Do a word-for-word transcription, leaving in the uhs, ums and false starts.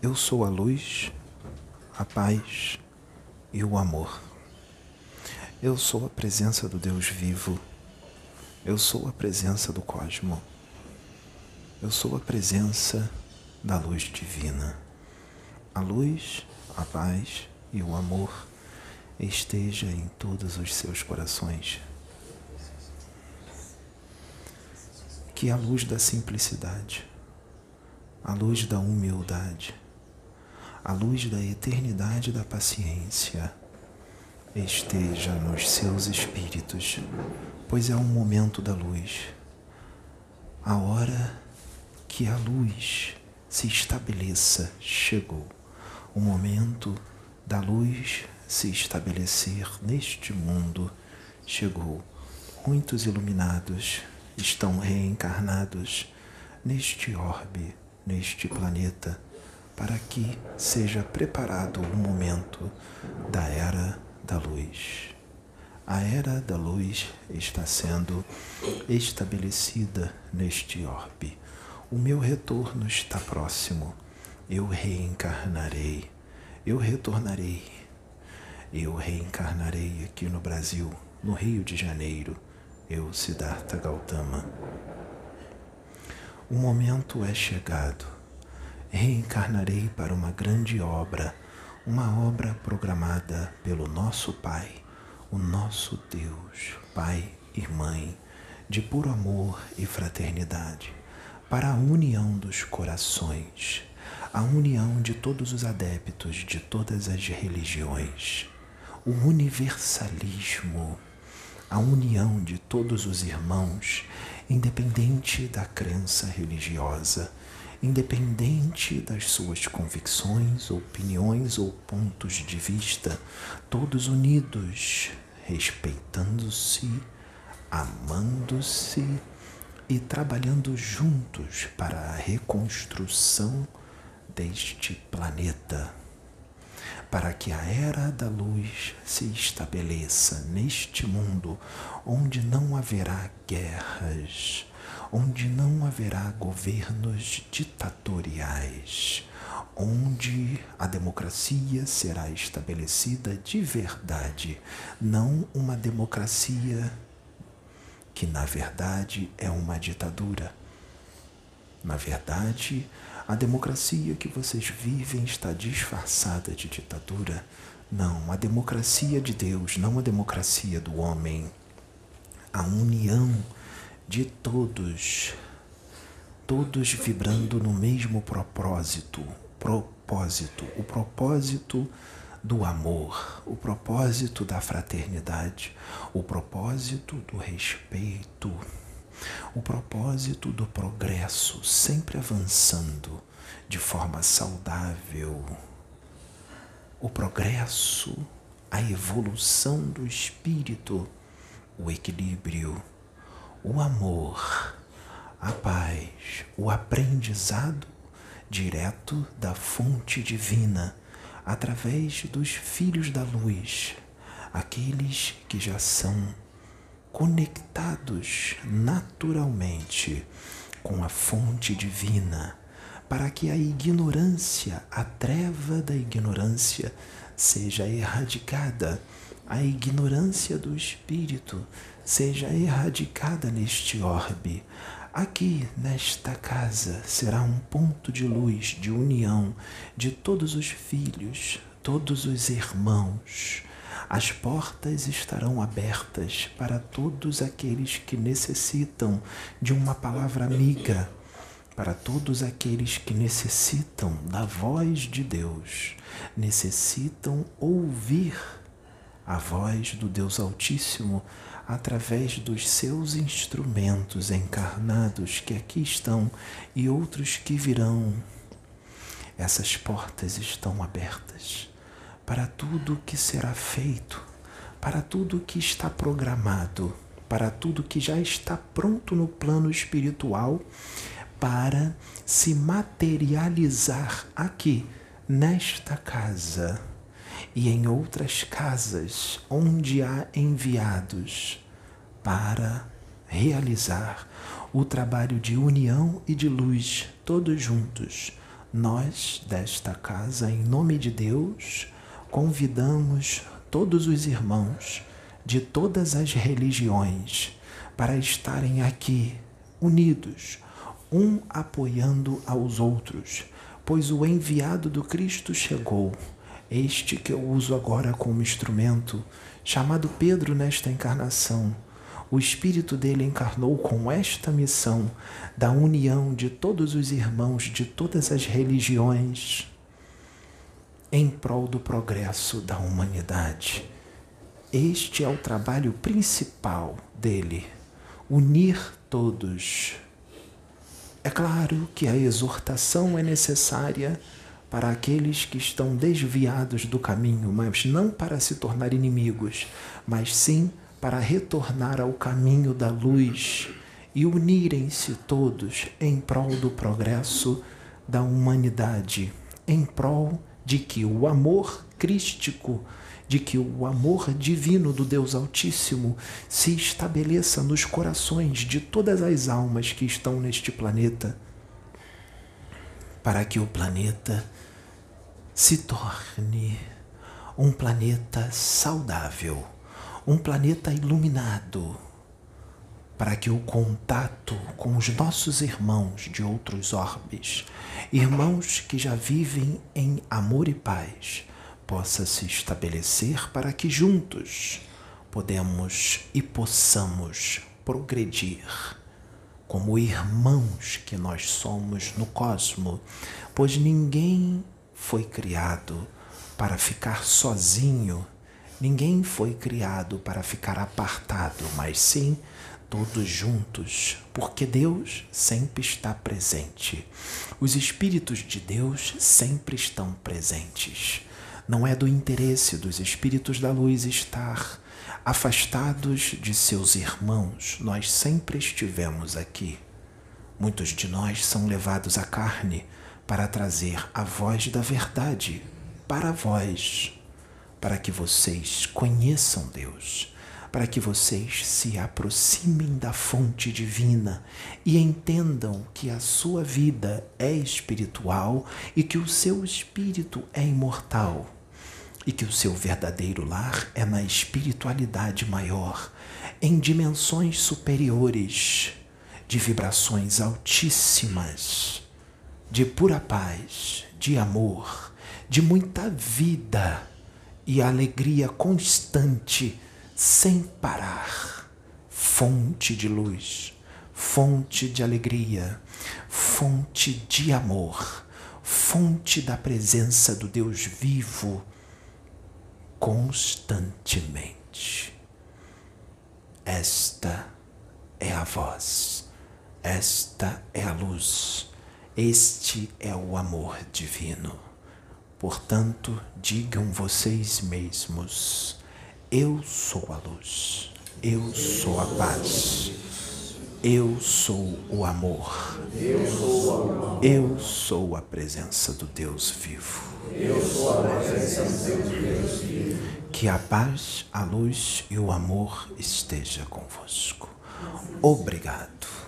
Eu sou a luz, a paz e o amor. Eu sou a presença do Deus vivo. Eu sou a presença do cosmo. Eu sou a presença da luz divina. A luz, a paz e o amor esteja em todos os seus corações. Que a luz da simplicidade, a luz da humildade, a luz da eternidade da paciência esteja nos seus espíritos, pois é o momento da luz, a hora que a luz se estabeleça chegou, o momento da luz se estabelecer neste mundo chegou. Muitos iluminados estão reencarnados neste orbe, neste planeta, para que seja preparado o momento da Era da Luz. A Era da Luz está sendo estabelecida neste orbe. O meu retorno está próximo. Eu reencarnarei. Eu retornarei. Eu reencarnarei aqui no Brasil, no Rio de Janeiro. Eu, Siddhartha Gautama. O momento é chegado. Reencarnarei para uma grande obra, uma obra programada pelo nosso Pai, o nosso Deus, Pai e Mãe, de puro amor e fraternidade, para a união dos corações, a união de todos os adeptos de todas as religiões, o universalismo, a união de todos os irmãos, independente da crença religiosa, independente das suas convicções, opiniões ou pontos de vista, todos unidos, respeitando-se, amando-se e trabalhando juntos para a reconstrução deste planeta, para que a Era da Luz se estabeleça neste mundo onde não haverá guerras, onde não haverá governos ditatoriais, onde a democracia será estabelecida de verdade, não uma democracia que na verdade é uma ditadura. Na verdade, a democracia que vocês vivem está disfarçada de ditadura. Não, a democracia de Deus, não a democracia do homem. A união de todos, todos vibrando no mesmo propósito, propósito, o propósito do amor, o propósito da fraternidade, o propósito do respeito, o propósito do progresso, sempre avançando de forma saudável. O progresso, a evolução do espírito, o equilíbrio, o amor, a paz, o aprendizado direto da fonte divina, através dos filhos da luz, aqueles que já são conectados naturalmente com a fonte divina, para que a ignorância, a treva da ignorância, seja erradicada, a ignorância do espírito seja erradicada neste orbe. Aqui, nesta casa, será um ponto de luz, de união de todos os filhos, todos os irmãos. As portas estarão abertas para todos aqueles que necessitam de uma palavra amiga, para todos aqueles que necessitam da voz de Deus, necessitam ouvir a voz do Deus Altíssimo através dos seus instrumentos encarnados que aqui estão e outros que virão. Essas portas estão abertas para tudo que será feito, para tudo que está programado, para tudo que já está pronto no plano espiritual para se materializar aqui, nesta casa e em outras casas onde há enviados para realizar o trabalho de união e de luz, todos juntos, nós, desta casa, em nome de Deus, convidamos todos os irmãos de todas as religiões para estarem aqui, unidos, um apoiando aos outros, pois o enviado do Cristo chegou, este que eu uso agora como instrumento, chamado Pedro nesta encarnação. O Espírito dele encarnou com esta missão da união de todos os irmãos de todas as religiões em prol do progresso da humanidade. Este é o trabalho principal dele, unir todos. É claro que a exortação é necessária para aqueles que estão desviados do caminho, mas não para se tornar inimigos, mas sim para retornar ao caminho da luz e unirem-se todos em prol do progresso da humanidade, em prol de que o amor crístico, de que o amor divino do Deus Altíssimo se estabeleça nos corações de todas as almas que estão neste planeta, para que o planeta se torne um planeta saudável, um planeta iluminado, para que o contato com os nossos irmãos de outros orbes, irmãos que já vivem em amor e paz, possa se estabelecer para que juntos podemos e possamos progredir como irmãos que nós somos no cosmo, pois ninguém foi criado para ficar sozinho, ninguém foi criado para ficar apartado, mas sim todos juntos, porque Deus sempre está presente. Os Espíritos de Deus sempre estão presentes. Não é do interesse dos Espíritos da Luz estar afastados de seus irmãos. Nós sempre estivemos aqui. Muitos de nós são levados à carne para trazer a voz da verdade para vós, para que vocês conheçam Deus, para que vocês se aproximem da fonte divina e entendam que a sua vida é espiritual e que o seu espírito é imortal e que o seu verdadeiro lar é na espiritualidade maior, em dimensões superiores, de vibrações altíssimas, de pura paz, de amor, de muita vida e alegria constante, sem parar, fonte de luz, fonte de alegria, fonte de amor, fonte da presença do Deus vivo constantemente. Esta é a voz, esta é a luz, este é o amor divino. Portanto, digam vocês mesmos: eu sou a luz, eu sou a paz, eu sou o amor, eu sou a presença do Deus vivo. Eu sou a presença do Deus vivo. Que a paz, a luz e o amor esteja convosco. Obrigado.